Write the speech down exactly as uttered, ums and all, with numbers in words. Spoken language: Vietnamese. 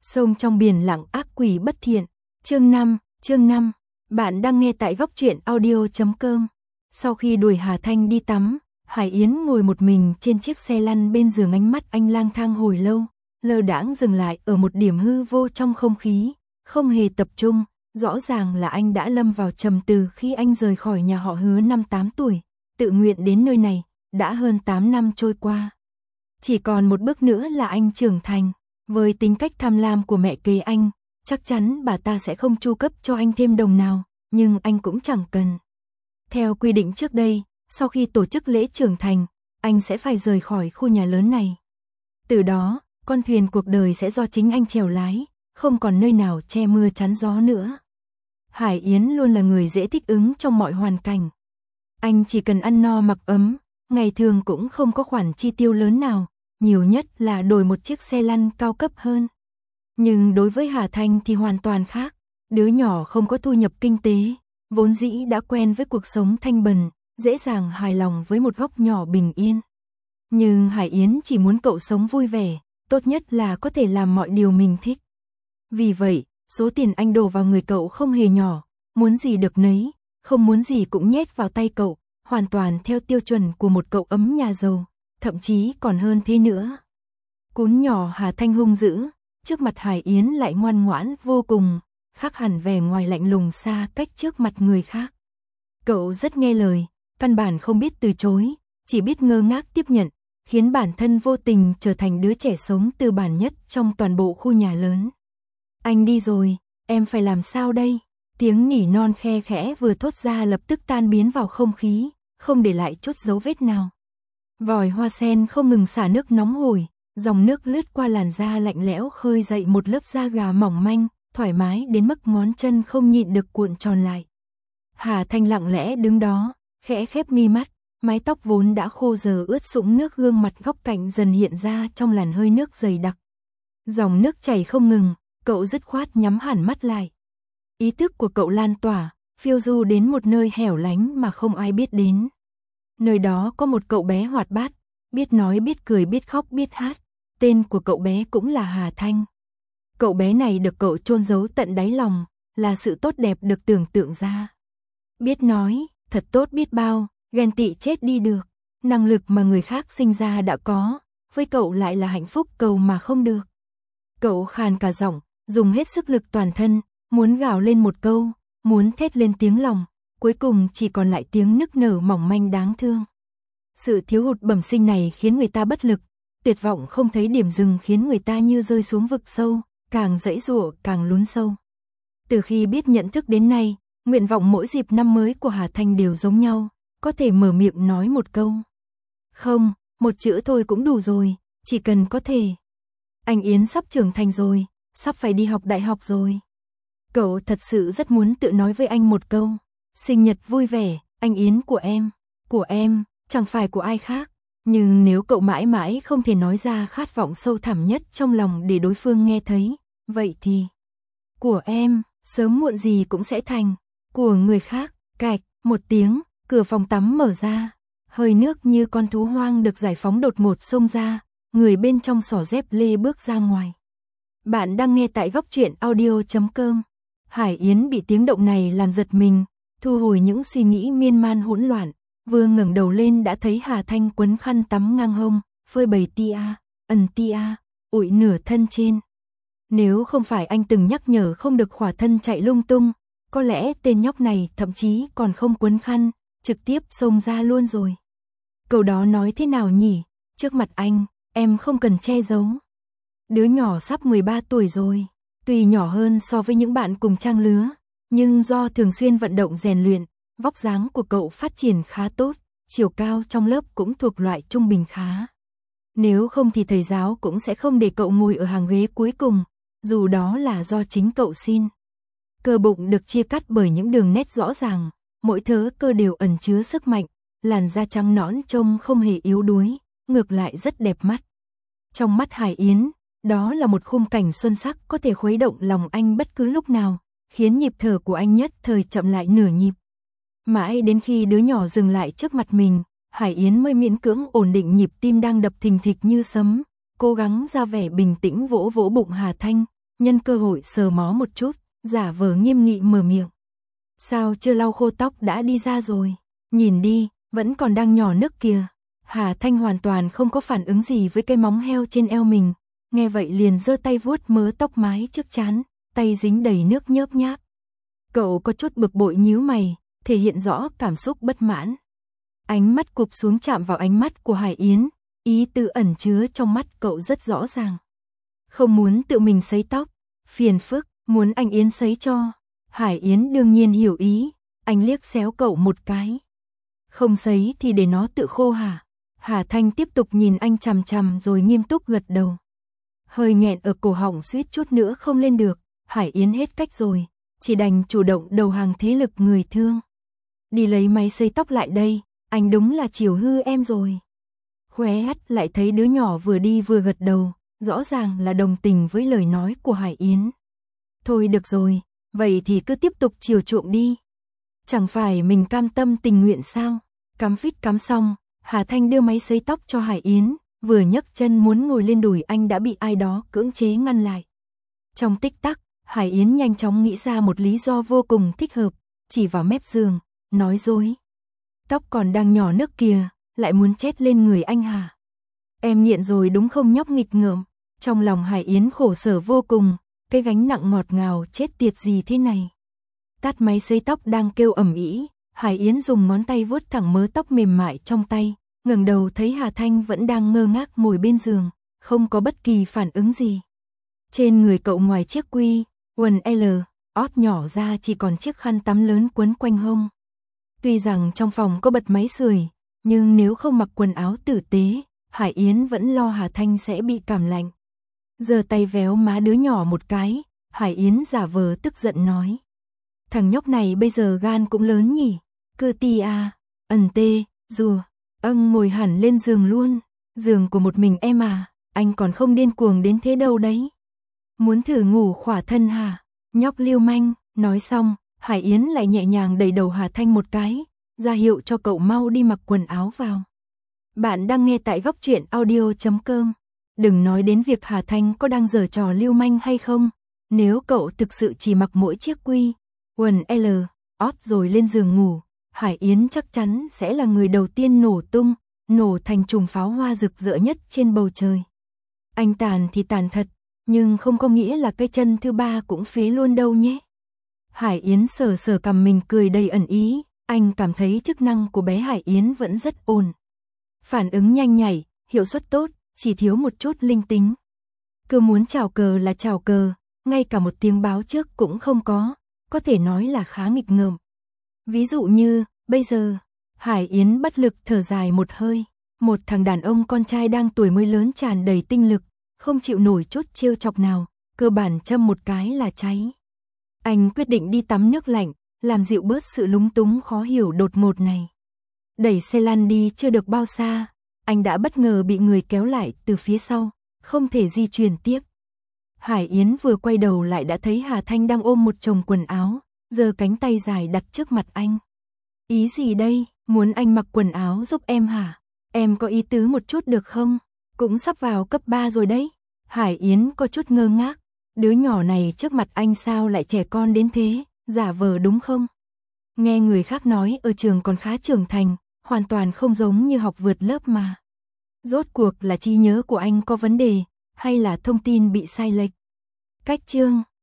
Sông trong biển lặng ác quỷ bất thiện. Chương năm, chương năm. Bạn đang nghe tại góc truyện audio chấm com. Sau khi đuổi Hà Thanh đi tắm, Hải Yến ngồi một mình trên chiếc xe lăn bên giường, ánh mắt anh lang thang hồi lâu, lơ đãng dừng lại ở một điểm hư vô trong không khí, không hề tập trung. Rõ ràng là anh đã lâm vào trầm tư khi anh rời khỏi nhà họ Hứa năm tám tuổi, tự nguyện đến nơi này. Đã hơn tám năm trôi qua, chỉ còn một bước nữa là anh trưởng thành. Với tính cách tham lam của mẹ kế anh, chắc chắn bà ta sẽ không chu cấp cho anh thêm đồng nào, nhưng anh cũng chẳng cần. Theo quy định trước đây, sau khi tổ chức lễ trưởng thành, anh sẽ phải rời khỏi khu nhà lớn này. Từ đó, con thuyền cuộc đời sẽ do chính anh chèo lái, không còn nơi nào che mưa chắn gió nữa. Hải Yến luôn là người dễ thích ứng trong mọi hoàn cảnh. Anh chỉ cần ăn no mặc ấm, ngày thường cũng không có khoản chi tiêu lớn nào, nhiều nhất là đổi một chiếc xe lăn cao cấp hơn. Nhưng đối với Hà Thanh thì hoàn toàn khác, đứa nhỏ không có thu nhập kinh tế, vốn dĩ đã quen với cuộc sống thanh bần, dễ dàng hài lòng với một góc nhỏ bình yên. Nhưng Hải Yến chỉ muốn cậu sống vui vẻ, tốt nhất là có thể làm mọi điều mình thích. Vì vậy, số tiền anh đổ vào người cậu không hề nhỏ, muốn gì được nấy, không muốn gì cũng nhét vào tay cậu, hoàn toàn theo tiêu chuẩn của một cậu ấm nhà giàu, thậm chí còn hơn thế nữa. Cún nhỏ Hà Thanh hung dữ, trước mặt Hải Yến lại ngoan ngoãn vô cùng, khác hẳn vẻ ngoài lạnh lùng xa cách trước mặt người khác. Cậu rất nghe lời, căn bản không biết từ chối, chỉ biết ngơ ngác tiếp nhận, khiến bản thân vô tình trở thành đứa trẻ sống tư bản nhất trong toàn bộ khu nhà lớn. Anh đi rồi, em phải làm sao đây? Tiếng nỉ non khe khẽ vừa thốt ra lập tức tan biến vào không khí, không để lại chút dấu vết nào. Vòi hoa sen không ngừng xả nước nóng hổi, dòng nước lướt qua làn da lạnh lẽo khơi dậy một lớp da gà mỏng manh, thoải mái đến mức ngón chân không nhịn được cuộn tròn lại. Hà Thanh lặng lẽ đứng đó, khẽ khép mi mắt, mái tóc vốn đã khô giờ ướt sũng nước, gương mặt góc cạnh dần hiện ra trong làn hơi nước dày đặc. Dòng nước chảy không ngừng, cậu dứt khoát nhắm hẳn mắt lại. Ý thức của cậu lan tỏa, phiêu du đến một nơi hẻo lánh mà không ai biết đến. Nơi đó có một cậu bé hoạt bát, biết nói biết cười biết khóc biết hát, tên của cậu bé cũng là Hà Thanh. Cậu bé này được cậu chôn giấu tận đáy lòng, là sự tốt đẹp được tưởng tượng ra. Biết nói, thật tốt biết bao, ghen tị chết đi được, năng lực mà người khác sinh ra đã có, với cậu lại là hạnh phúc cầu mà không được. Cậu khàn cả giọng, dùng hết sức lực toàn thân, muốn gào lên một câu, muốn thét lên tiếng lòng, cuối cùng chỉ còn lại tiếng nức nở mỏng manh đáng thương. Sự thiếu hụt bẩm sinh này khiến người ta bất lực, tuyệt vọng không thấy điểm dừng khiến người ta như rơi xuống vực sâu, càng giãy giụa càng lún sâu. Từ khi biết nhận thức đến nay, nguyện vọng mỗi dịp năm mới của Hà Thanh đều giống nhau, có thể mở miệng nói một câu. Không, một chữ thôi cũng đủ rồi, chỉ cần có thể. Anh Yến sắp trưởng thành rồi, sắp phải đi học đại học rồi. Cậu thật sự rất muốn tự nói với anh một câu. Sinh nhật vui vẻ, anh Yến của em, của em, chẳng phải của ai khác. Nhưng nếu cậu mãi mãi không thể nói ra khát vọng sâu thẳm nhất trong lòng để đối phương nghe thấy, vậy thì của em, sớm muộn gì cũng sẽ thành của người khác. Cạch, một tiếng, cửa phòng tắm mở ra, hơi nước như con thú hoang được giải phóng đột ngột xông ra, người bên trong xỏ dép lê bước ra ngoài. Bạn đang nghe tại góc truyện audio chấm com. Hải Yến bị tiếng động này làm giật mình, thu hồi những suy nghĩ miên man hỗn loạn, vừa ngẩng đầu lên đã thấy Hà Thanh quấn khăn tắm ngang hông, phơi bày tia, ẩn tia, ủi nửa thân trên. Nếu không phải anh từng nhắc nhở không được khỏa thân chạy lung tung, có lẽ tên nhóc này thậm chí còn không quấn khăn, trực tiếp xông ra luôn rồi. Câu đó nói thế nào nhỉ? Trước mặt anh, em không cần che giấu. Đứa nhỏ sắp mười ba tuổi rồi, tuy nhỏ hơn so với những bạn cùng trang lứa, nhưng do thường xuyên vận động rèn luyện, vóc dáng của cậu phát triển khá tốt, chiều cao trong lớp cũng thuộc loại trung bình khá. Nếu không thì thầy giáo cũng sẽ không để cậu ngồi ở hàng ghế cuối cùng, dù đó là do chính cậu xin. Cơ bụng được chia cắt bởi những đường nét rõ ràng, mỗi thớ cơ đều ẩn chứa sức mạnh, làn da trắng nõn trông không hề yếu đuối, ngược lại rất đẹp mắt. Trong mắt Hải Yến, đó là một khung cảnh xuân sắc có thể khuấy động lòng anh bất cứ lúc nào, khiến nhịp thở của anh nhất thời chậm lại nửa nhịp. Mãi đến khi đứa nhỏ dừng lại trước mặt mình, Hải Yến mới miễn cưỡng ổn định nhịp tim đang đập thình thịch như sấm, cố gắng ra vẻ bình tĩnh vỗ vỗ bụng Hà Thanh, nhân cơ hội sờ mó một chút, giả vờ nghiêm nghị mở miệng. Sao chưa lau khô tóc đã đi ra rồi, nhìn đi, vẫn còn đang nhỏ nước kìa. Hà Thanh hoàn toàn không có phản ứng gì với cái móng heo trên eo mình, nghe vậy liền giơ tay vuốt mớ tóc mái trước trán, tay dính đầy nước nhớp nháp. Cậu có chút bực bội nhíu mày, thể hiện rõ cảm xúc bất mãn. Ánh mắt cụp xuống chạm vào ánh mắt của Hải Yến, ý tứ ẩn chứa trong mắt cậu rất rõ ràng. Không muốn tự mình sấy tóc, phiền phức, muốn anh Yến sấy cho. Hải Yến đương nhiên hiểu ý, anh liếc xéo cậu một cái. Không sấy thì để nó tự khô hả? Hà Thanh tiếp tục nhìn anh chằm chằm rồi nghiêm túc gật đầu. Hơi nghẹn ở cổ họng suýt chút nữa không lên được, Hải Yến hết cách rồi, chỉ đành chủ động đầu hàng thế lực người thương. Đi lấy máy sấy tóc lại đây, anh đúng là chiều hư em rồi. Khóe hắt lại thấy đứa nhỏ vừa đi vừa gật đầu, rõ ràng là đồng tình với lời nói của Hải Yến. Thôi được rồi, vậy thì cứ tiếp tục chiều chuộng đi. Chẳng phải mình cam tâm tình nguyện sao? Cắm phít cắm xong, Hà Thanh đưa máy sấy tóc cho Hải Yến, vừa nhấc chân muốn ngồi lên đùi anh đã bị ai đó cưỡng chế ngăn lại. Trong tích tắc, Hải Yến nhanh chóng nghĩ ra một lý do vô cùng thích hợp, chỉ vào mép giường, nói dối. Tóc còn đang nhỏ nước kìa, lại muốn chết lên người anh hả? Em nghiện rồi đúng không nhóc nghịch ngợm? Trong lòng Hải Yến khổ sở vô cùng, cái gánh nặng ngọt ngào chết tiệt gì thế này. Tắt máy sấy tóc đang kêu ầm ĩ, Hải Yến dùng ngón tay vuốt thẳng mớ tóc mềm mại trong tay, ngẩng đầu thấy Hà Thanh vẫn đang ngơ ngác ngồi bên giường, không có bất kỳ phản ứng gì. Trên người cậu ngoài chiếc quy, quần L, ót nhỏ ra chỉ còn chiếc khăn tắm lớn quấn quanh hông. Tuy rằng trong phòng có bật máy sưởi, nhưng nếu không mặc quần áo tử tế, Hải Yến vẫn lo Hà Thanh sẽ bị cảm lạnh. Giơ tay véo má đứa nhỏ một cái, Hải Yến giả vờ tức giận nói. Thằng nhóc này bây giờ gan cũng lớn nhỉ, cơ ti à, ẩn tê, rùa, âng ngồi hẳn lên giường luôn, giường của một mình em à, anh còn không điên cuồng đến thế đâu đấy. Muốn thử ngủ khỏa thân hả, nhóc lưu manh, nói xong, Hải Yến lại nhẹ nhàng đẩy đầu Hà Thanh một cái, ra hiệu cho cậu mau đi mặc quần áo vào. Bạn đang nghe tại góc truyện audio chấm com. Đừng nói đến việc Hà Thanh có đang giở trò lưu manh hay không, nếu cậu thực sự chỉ mặc mỗi chiếc quy, quần L, ót rồi lên giường ngủ, Hải Yến chắc chắn sẽ là người đầu tiên nổ tung, nổ thành chùm pháo hoa rực rỡ nhất trên bầu trời. Anh tàn thì tàn thật, nhưng không có nghĩa là cái chân thứ ba cũng phế luôn đâu nhé. Hải Yến sờ sờ cằm mình cười đầy ẩn ý, anh cảm thấy chức năng của bé Hải Yến vẫn rất ổn. Phản ứng nhanh nhảy, hiệu suất tốt, chỉ thiếu một chút linh tính. Cứ muốn chào cờ là chào cờ, ngay cả một tiếng báo trước cũng không có, có thể nói là khá nghịch ngợm. Ví dụ như, bây giờ, Hải Yến bất lực thở dài một hơi, một thằng đàn ông con trai đang tuổi mới lớn tràn đầy tinh lực, không chịu nổi chút trêu chọc nào, cơ bản châm một cái là cháy. Anh quyết định đi tắm nước lạnh, làm dịu bớt sự lúng túng khó hiểu đột ngột này. Đẩy xe lăn đi chưa được bao xa, anh đã bất ngờ bị người kéo lại từ phía sau, không thể di chuyển tiếp. Hải Yến vừa quay đầu lại đã thấy Hà Thanh đang ôm một chồng quần áo, giơ cánh tay dài đặt trước mặt anh. Ý gì đây, muốn anh mặc quần áo giúp em hả? Em có ý tứ một chút được không? Cũng sắp vào cấp ba rồi đấy. Hải Yến có chút ngơ ngác, đứa nhỏ này trước mặt anh sao lại trẻ con đến thế, giả vờ đúng không? Nghe người khác nói ở trường còn khá trưởng thành, hoàn toàn không giống như học vượt lớp mà. Rốt cuộc là trí nhớ của anh có vấn đề, hay là thông tin bị sai lệch? Cách chương